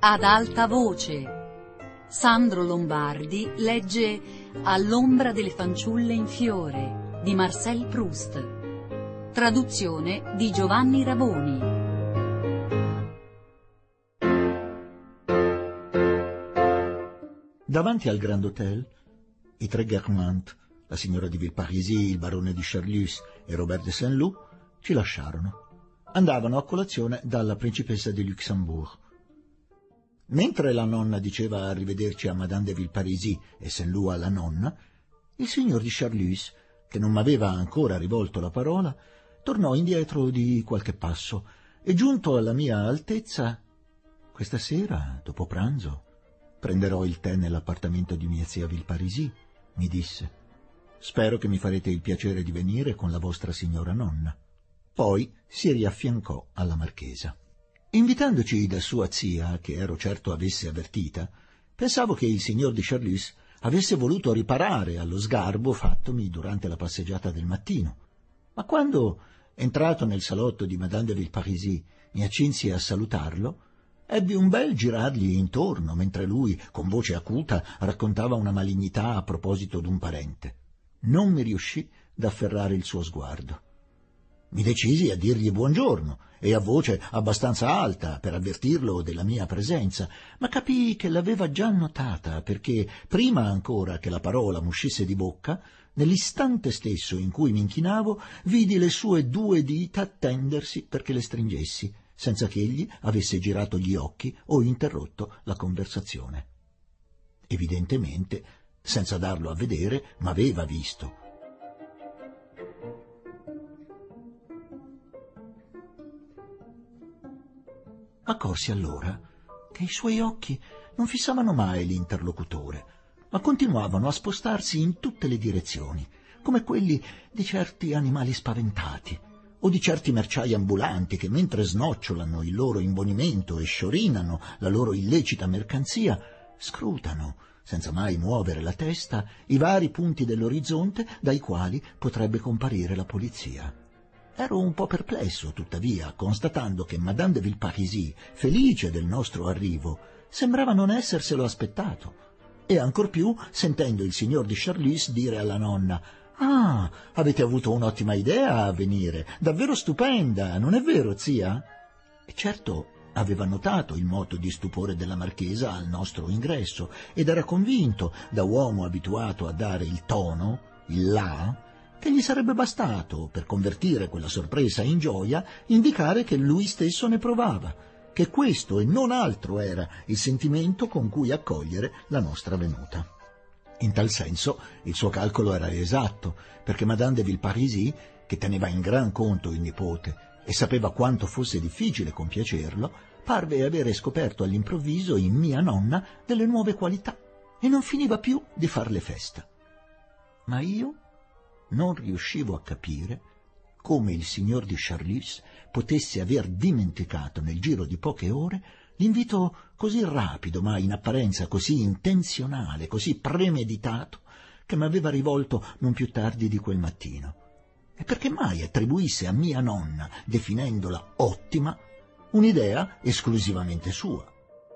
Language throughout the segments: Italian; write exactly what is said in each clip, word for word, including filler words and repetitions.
Ad alta voce. Sandro Lombardi legge All'ombra delle fanciulle in fiore di Marcel Proust. Traduzione di Giovanni Raboni. Davanti al Grand Hotel, i tre Guermantes, la signora di Villeparisis, il barone di Charlus e Robert de Saint-Loup, ci lasciarono. Andavano a colazione dalla principessa di Luxembourg. Mentre la nonna diceva arrivederci a Madame de Villeparisis e Saint-Loup alla nonna, il signor di Charlus, che non m'aveva ancora rivolto la parola, tornò indietro di qualche passo e, giunto alla mia altezza: «Questa sera, dopo pranzo, prenderò il tè nell'appartamento di mia zia Villeparisis», mi disse. «Spero che mi farete il piacere di venire con la vostra signora nonna». Poi si riaffiancò alla marchesa. Invitandoci da sua zia, che ero certo avesse avvertita, pensavo che il signor di Charlus avesse voluto riparare allo sgarbo fattomi durante la passeggiata del mattino. Ma quando, entrato nel salotto di Madame de Villeparisis, mi accinsi a salutarlo, ebbi un bel girargli intorno, mentre lui, con voce acuta, raccontava una malignità a proposito d'un parente. Non mi riuscì d'afferrare il suo sguardo. Mi decisi a dirgli buongiorno e a voce abbastanza alta per avvertirlo della mia presenza, ma capii che l'aveva già notata, perché prima ancora che la parola m'uscisse di bocca, nell'istante stesso in cui mi inchinavo, vidi le sue due dita tendersi perché le stringessi, senza che egli avesse girato gli occhi o interrotto la conversazione. Evidentemente, senza darlo a vedere, m'aveva visto. Accorsi allora che i suoi occhi non fissavano mai l'interlocutore, ma continuavano a spostarsi in tutte le direzioni, come quelli di certi animali spaventati o di certi merciai ambulanti che, mentre snocciolano il loro imbonimento e sciorinano la loro illecita mercanzia, scrutano, senza mai muovere la testa, i vari punti dell'orizzonte dai quali potrebbe comparire la polizia. Ero un po' perplesso, tuttavia, constatando che Madame de Villeparisis, felice del nostro arrivo, sembrava non esserselo aspettato, e ancor più sentendo il signor di Charlus dire alla nonna: «Ah, avete avuto un'ottima idea a venire, davvero stupenda, non è vero, zia?» E certo aveva notato il moto di stupore della marchesa al nostro ingresso ed era convinto, da uomo abituato a dare il tono, il là, che gli sarebbe bastato, per convertire quella sorpresa in gioia, indicare che lui stesso ne provava, che questo e non altro era il sentimento con cui accogliere la nostra venuta. In tal senso il suo calcolo era esatto, perché Madame de Villeparisis, che teneva in gran conto il nipote e sapeva quanto fosse difficile compiacerlo, parve avere scoperto all'improvviso in mia nonna delle nuove qualità e non finiva più di farle festa. Ma io non riuscivo a capire come il signor di Charlus potesse aver dimenticato nel giro di poche ore l'invito così rapido, ma in apparenza così intenzionale, così premeditato, che m'aveva rivolto non più tardi di quel mattino. E perché mai attribuisse a mia nonna, definendola ottima, un'idea esclusivamente sua?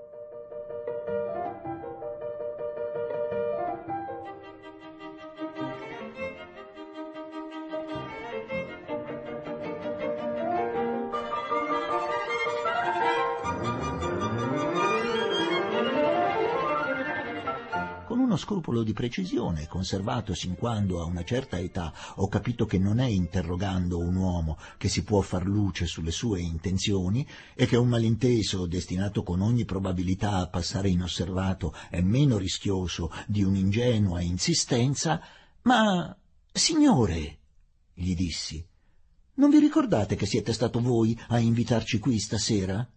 Scrupolo di precisione, conservato sin quando a una certa età ho capito che non è interrogando un uomo che si può far luce sulle sue intenzioni e che un malinteso destinato con ogni probabilità a passare inosservato è meno rischioso di un'ingenua insistenza, ma «Signore», gli dissi, «non vi ricordate che siete stato voi a invitarci qui stasera?»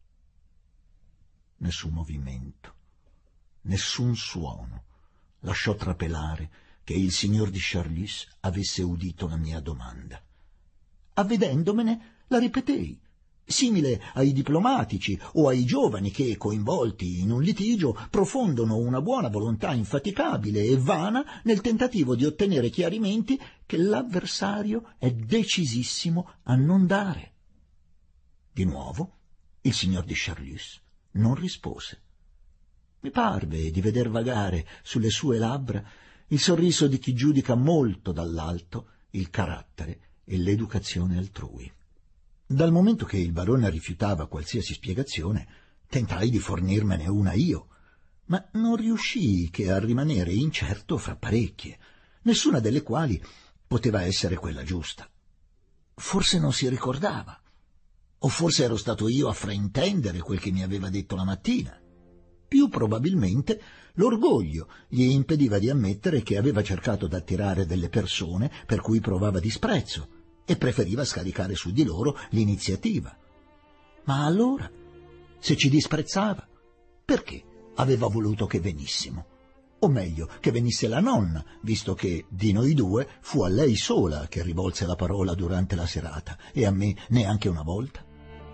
Nessun movimento, nessun suono lasciò trapelare che il signor di Charlus avesse udito la mia domanda. Avvedendomene, la ripetei, simile ai diplomatici o ai giovani che, coinvolti in un litigio, profondono una buona volontà infaticabile e vana nel tentativo di ottenere chiarimenti che l'avversario è decisissimo a non dare. Di nuovo il signor di Charlus non rispose. Mi parve di veder vagare sulle sue labbra il sorriso di chi giudica molto dall'alto il carattere e l'educazione altrui. Dal momento che il barone rifiutava qualsiasi spiegazione, tentai di fornirmene una io, ma non riuscii che a rimanere incerto fra parecchie, nessuna delle quali poteva essere quella giusta. Forse non si ricordava, o forse ero stato io a fraintendere quel che mi aveva detto la mattina. Più probabilmente l'orgoglio gli impediva di ammettere che aveva cercato d'attirare delle persone per cui provava disprezzo e preferiva scaricare su di loro l'iniziativa. Ma allora, se ci disprezzava, perché aveva voluto che venissimo? O meglio, che venisse la nonna, visto che di noi due fu a lei sola che rivolse la parola durante la serata e a me neanche una volta.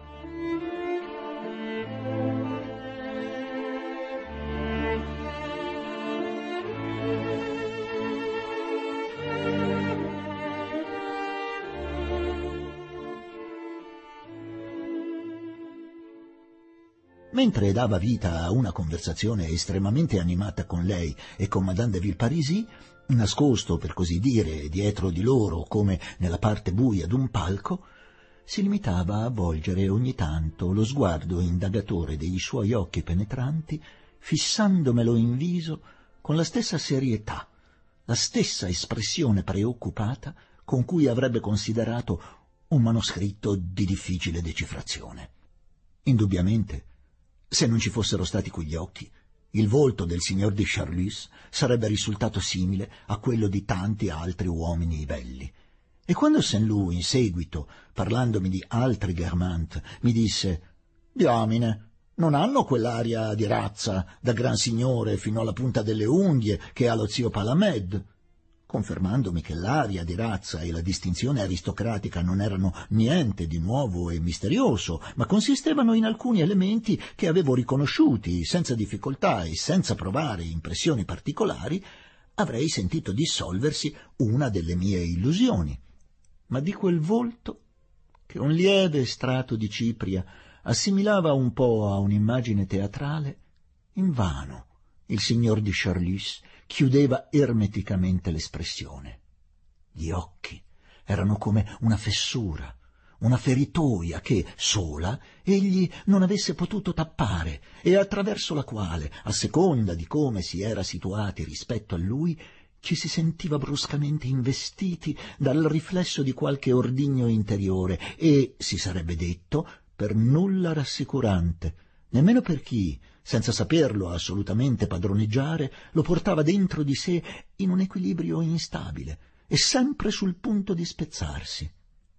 Mentre dava vita a una conversazione estremamente animata con lei e con Madame de Villeparisis, nascosto, per così dire, dietro di loro come nella parte buia d'un palco, si limitava a volgere ogni tanto lo sguardo indagatore dei suoi occhi penetranti, fissandomelo in viso con la stessa serietà, la stessa espressione preoccupata con cui avrebbe considerato un manoscritto di difficile decifrazione. Indubbiamente, se non ci fossero stati quegli occhi, il volto del signor de Charlus sarebbe risultato simile a quello di tanti altri uomini belli. E quando Saint-Loup, in seguito, parlandomi di altri Guermantes, mi disse «Diamine, non hanno quell'aria di razza da gran signore fino alla punta delle unghie che ha lo zio Palamède», confermandomi che l'aria di razza e la distinzione aristocratica non erano niente di nuovo e misterioso, ma consistevano in alcuni elementi che avevo riconosciuti senza difficoltà e senza provare impressioni particolari, avrei sentito dissolversi una delle mie illusioni. Ma di quel volto, che un lieve strato di cipria assimilava un po' a un'immagine teatrale, invano il signor de Charlus chiudeva ermeticamente l'espressione. Gli occhi erano come una fessura, una feritoia che, sola, egli non avesse potuto tappare e attraverso la quale, a seconda di come si era situati rispetto a lui, ci si sentiva bruscamente investiti dal riflesso di qualche ordigno interiore e, si sarebbe detto, per nulla rassicurante, nemmeno per chi, senza saperlo assolutamente padroneggiare, lo portava dentro di sé in un equilibrio instabile e sempre sul punto di spezzarsi.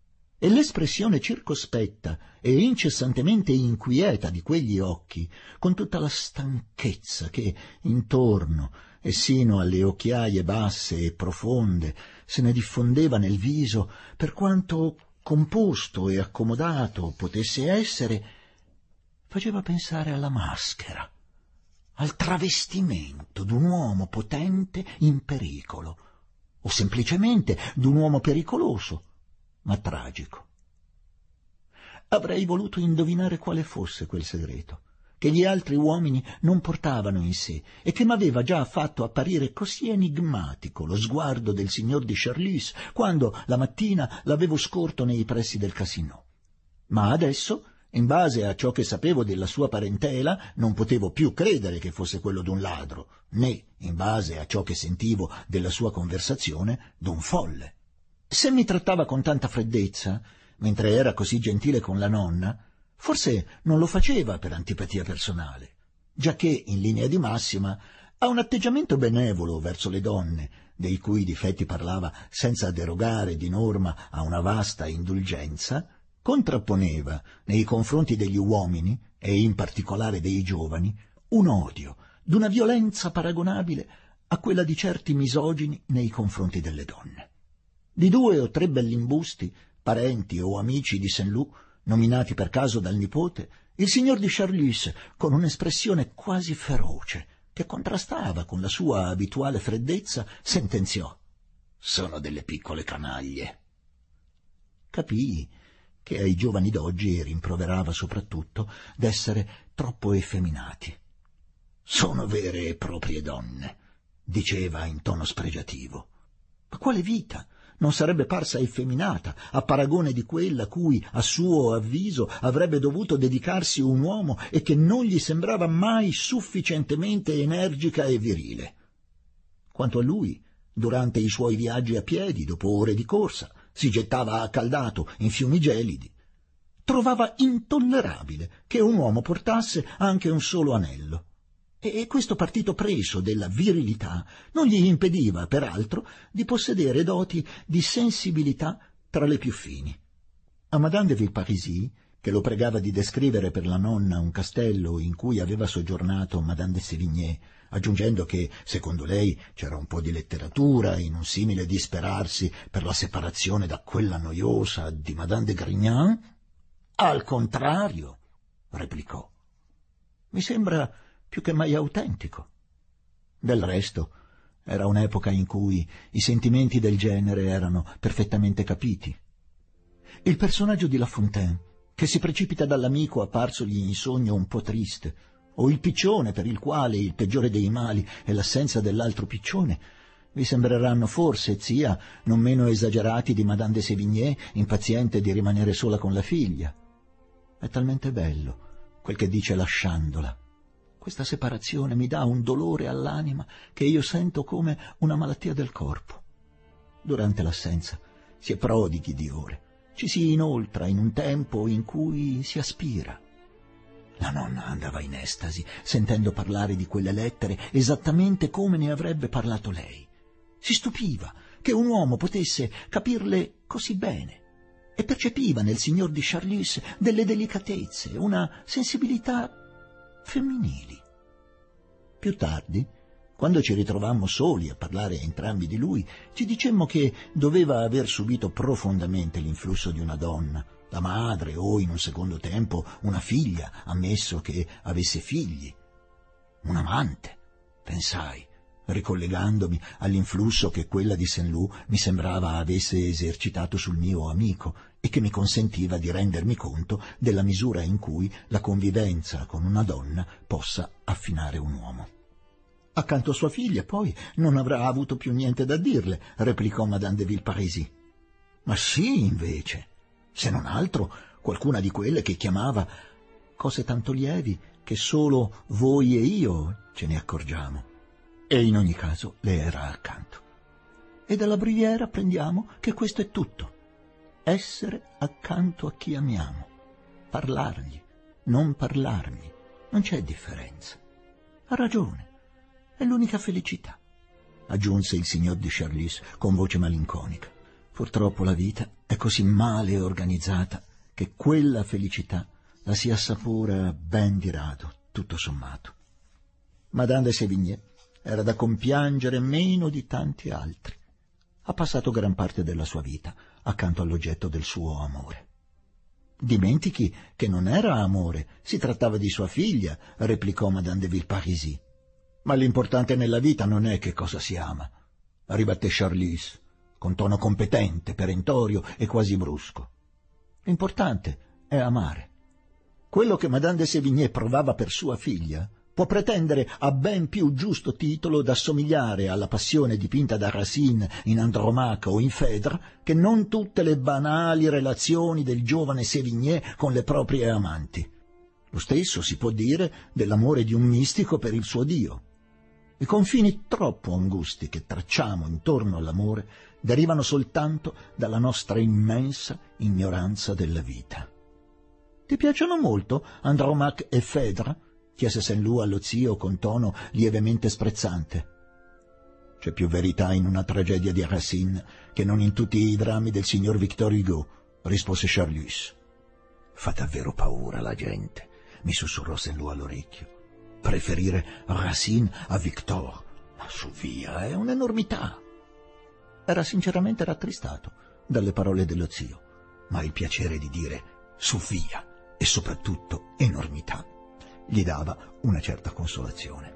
E l'espressione circospetta e incessantemente inquieta di quegli occhi, con tutta la stanchezza che intorno e sino alle occhiaie basse e profonde se ne diffondeva nel viso, per quanto composto e accomodato potesse essere, faceva pensare alla maschera, al travestimento d'un uomo potente in pericolo, o semplicemente d'un uomo pericoloso, ma tragico. Avrei voluto indovinare quale fosse quel segreto, che gli altri uomini non portavano in sé e che m'aveva già fatto apparire così enigmatico lo sguardo del signor de Charlus quando la mattina l'avevo scorto nei pressi del Casino. Ma adesso, in base a ciò che sapevo della sua parentela, non potevo più credere che fosse quello d'un ladro, né, in base a ciò che sentivo della sua conversazione, d'un folle. Se mi trattava con tanta freddezza, mentre era così gentile con la nonna, forse non lo faceva per antipatia personale, giacché, in linea di massima, ha un atteggiamento benevolo verso le donne, dei cui difetti parlava senza derogare di norma a una vasta indulgenza, contrapponeva nei confronti degli uomini, e in particolare dei giovani, un odio d'una violenza paragonabile a quella di certi misogini nei confronti delle donne. Di due o tre bellimbusti, parenti o amici di Saint-Loup, nominati per caso dal nipote, il signor de Charlus, con un'espressione quasi feroce, che contrastava con la sua abituale freddezza, sentenziò: «Sono delle piccole canaglie». Capii che ai giovani d'oggi rimproverava soprattutto d'essere troppo effeminati. «Sono vere e proprie donne», diceva in tono spregiativo. «Ma quale vita non sarebbe parsa effeminata a paragone di quella cui, a suo avviso, avrebbe dovuto dedicarsi un uomo e che non gli sembrava mai sufficientemente energica e virile? Quanto a lui, durante i suoi viaggi a piedi, dopo ore di corsa, si gettava accaldato in fiumi gelidi. Trovava intollerabile che un uomo portasse anche un solo anello. E questo partito preso della virilità non gli impediva, peraltro, di possedere doti di sensibilità tra le più fini. A Madame de Villeparisis, che lo pregava di descrivere per la nonna un castello in cui aveva soggiornato Madame de Sévigné, aggiungendo che, secondo lei, c'era un po' di letteratura in un simile disperarsi per la separazione da quella noiosa di Madame de Grignan, «Al contrario», replicò, «mi sembra più che mai autentico». Del resto, era un'epoca in cui i sentimenti del genere erano perfettamente capiti. Il personaggio di La Fontaine, che si precipita dall'amico apparsogli in sogno un po' triste, o il piccione per il quale il peggiore dei mali è l'assenza dell'altro piccione, vi sembreranno forse, zia, non meno esagerati di Madame de Sévigné, impaziente di rimanere sola con la figlia. È talmente bello quel che dice lasciandola. Questa separazione mi dà un dolore all'anima che io sento come una malattia del corpo. Durante l'assenza si è prodighi di ore, ci si inoltra in un tempo in cui si aspira. La nonna andava in estasi, sentendo parlare di quelle lettere esattamente come ne avrebbe parlato lei. Si stupiva che un uomo potesse capirle così bene e percepiva nel signor di Charlus delle delicatezze, una sensibilità femminili. Più tardi, quando ci ritrovammo soli a parlare entrambi di lui, ci dicemmo che doveva aver subito profondamente l'influsso di una donna, la madre o, in un secondo tempo, una figlia, ammesso che avesse figli. Un amante, pensai, ricollegandomi all'influsso che quella di Saint-Lô mi sembrava avesse esercitato sul mio amico e che mi consentiva di rendermi conto della misura in cui la convivenza con una donna possa affinare un uomo. Accanto a sua figlia, poi, non avrà avuto più niente da dirle, replicò Madame de Villeparisis. Ma sì, invece, se non altro, qualcuna di quelle che chiamava cose tanto lievi che solo voi e io ce ne accorgiamo. E in ogni caso le era accanto. E dalla Bruyère apprendiamo che questo è tutto. Essere accanto a chi amiamo. Parlargli, non parlargli. Non c'è differenza. Ha ragione. È l'unica felicità, aggiunse il signor de Charlus con voce malinconica. Purtroppo la vita è così male organizzata che quella felicità la si assapora ben di rado, tutto sommato. Madame de Sévigné era da compiangere meno di tanti altri. Ha passato gran parte della sua vita accanto all'oggetto del suo amore. Dimentichi che non era amore, si trattava di sua figlia, replicò Madame de Villeparisis. Ma l'importante nella vita non è che cosa si ama, ribatté Charlus, con tono competente, perentorio e quasi brusco. L'importante è amare. Quello che Madame de Sévigné provava per sua figlia può pretendere a ben più giusto titolo d'assomigliare alla passione dipinta da Racine in Andromaque o in Phèdre che non tutte le banali relazioni del giovane Sévigné con le proprie amanti. Lo stesso si può dire dell'amore di un mistico per il suo Dio. I confini troppo angusti che tracciamo intorno all'amore derivano soltanto dalla nostra immensa ignoranza della vita. «Ti piacciono molto Andromaque e Phèdre?» chiese Saint-Lô allo zio con tono lievemente sprezzante. «C'è più verità in una tragedia di Racine che non in tutti i drammi del signor Victor Hugo», rispose Charlus. «Fa davvero paura la gente», mi sussurrò Saint-Lô all'orecchio. «Preferire Racine a Victor, ma su via, è un'enormità». Era sinceramente rattristato dalle parole dello zio, ma il piacere di dire su via e soprattutto enormità gli dava una certa consolazione.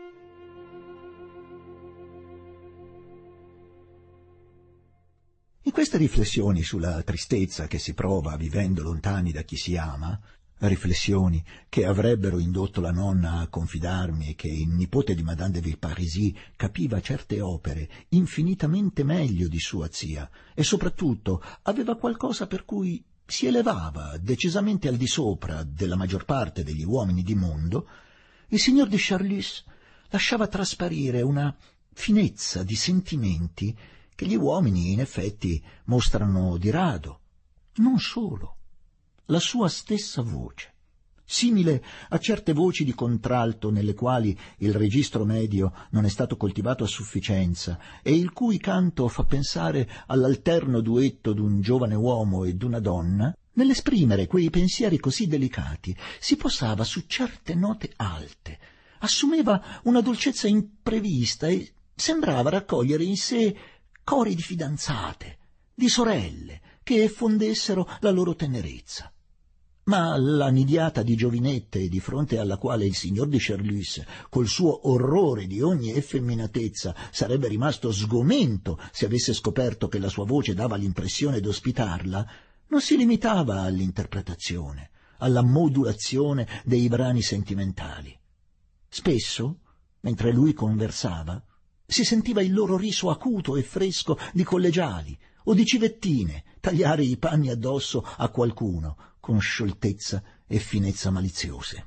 In queste riflessioni sulla tristezza che si prova vivendo lontani da chi si ama, riflessioni che avrebbero indotto la nonna a confidarmi che il nipote di Madame de Villeparisis capiva certe opere infinitamente meglio di sua zia e soprattutto aveva qualcosa per cui si elevava decisamente al di sopra della maggior parte degli uomini di mondo, il signor de Charlus lasciava trasparire una finezza di sentimenti che gli uomini in effetti mostrano di rado. Non solo. La sua stessa voce, simile a certe voci di contralto nelle quali il registro medio non è stato coltivato a sufficienza e il cui canto fa pensare all'alterno duetto d'un giovane uomo e d'una donna, nell'esprimere quei pensieri così delicati si posava su certe note alte, assumeva una dolcezza imprevista e sembrava raccogliere in sé cori di fidanzate, di sorelle, che fondessero la loro tenerezza. Ma la nidiata di giovinette di fronte alla quale il signor de Charlus, col suo orrore di ogni effeminatezza, sarebbe rimasto sgomento se avesse scoperto che la sua voce dava l'impressione d'ospitarla, non si limitava all'interpretazione, alla modulazione dei brani sentimentali. Spesso, mentre lui conversava, si sentiva il loro riso acuto e fresco di collegiali o di civettine tagliare i panni addosso a qualcuno con scioltezza e finezza maliziose.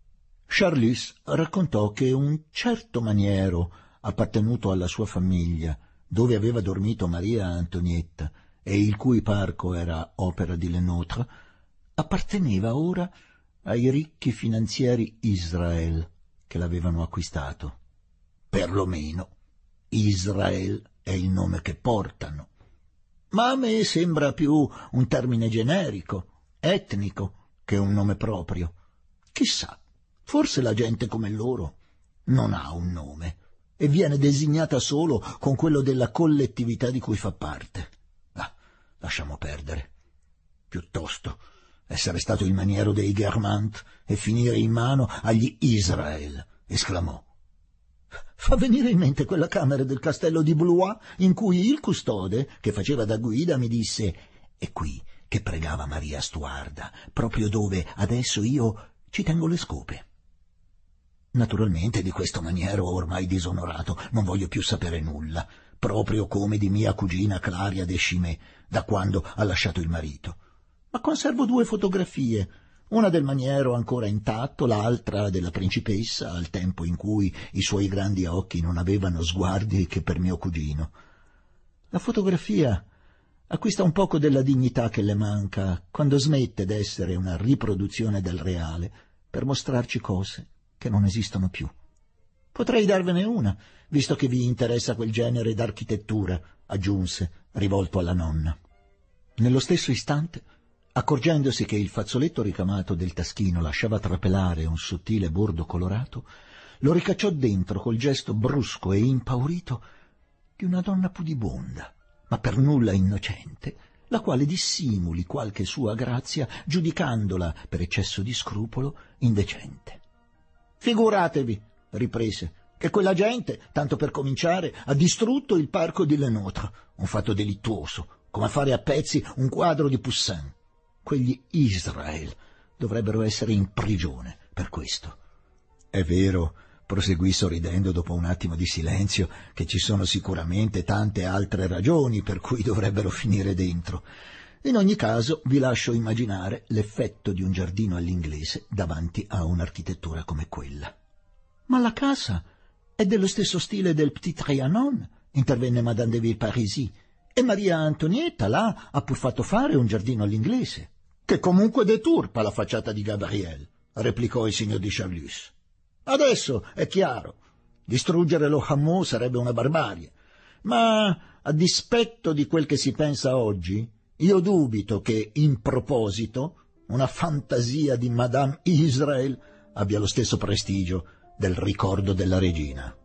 Charlus raccontò che un certo maniero appartenuto alla sua famiglia, dove aveva dormito Maria Antonietta e il cui parco era opera di Lenôtre, apparteneva ora ai ricchi finanzieri Israel che l'avevano acquistato. Perlomeno Israel è il nome che portano, ma a me sembra più un termine generico, etnico, che un nome proprio. Chissà, forse la gente come loro non ha un nome e viene designata solo con quello della collettività di cui fa parte. Ah, lasciamo perdere. Piuttosto essere stato il maniero dei Guermantes e finire in mano agli Israel, esclamò. Fa venire in mente quella camera del castello di Blois in cui il custode, che faceva da guida, mi disse «È qui che pregava Maria Stuarda, proprio dove adesso io ci tengo le scope». Naturalmente di questo maniero ormai disonorato non voglio più sapere nulla, proprio come di mia cugina Claria de Chimay, da quando ha lasciato il marito. Ma conservo due fotografie, una del maniero ancora intatto, l'altra della principessa al tempo in cui i suoi grandi occhi non avevano sguardi che per mio cugino. La fotografia acquista un poco della dignità che le manca quando smette d'essere una riproduzione del reale per mostrarci cose che non esistono più. Potrei darvene una, visto che vi interessa quel genere d'architettura, aggiunse, rivolto alla nonna. Nello stesso istante, accorgendosi che il fazzoletto ricamato del taschino lasciava trapelare un sottile bordo colorato, lo ricacciò dentro col gesto brusco e impaurito di una donna pudibonda, ma per nulla innocente, la quale dissimuli qualche sua grazia, giudicandola, per eccesso di scrupolo, indecente. «Figuratevi», riprese, «che quella gente, tanto per cominciare, ha distrutto il parco di Lenôtre, un fatto delittuoso, come fare a pezzi un quadro di Poussin. Quegli Israel dovrebbero essere in prigione per questo». «È vero», proseguì sorridendo dopo un attimo di silenzio, «che ci sono sicuramente tante altre ragioni per cui dovrebbero finire dentro. In ogni caso vi lascio immaginare l'effetto di un giardino all'inglese davanti a un'architettura come quella». «Ma la casa è dello stesso stile del Petit Trianon», intervenne Madame de Villeparisis, «e Maria Antonietta là ha pur fatto fare un giardino all'inglese». «Che comunque deturpa la facciata di Gabriel», replicò il signor de Charlus. «Adesso è chiaro, distruggere lo Hameau sarebbe una barbarie, ma a dispetto di quel che si pensa oggi, io dubito che, in proposito, una fantasia di Madame Israel abbia lo stesso prestigio del ricordo della regina».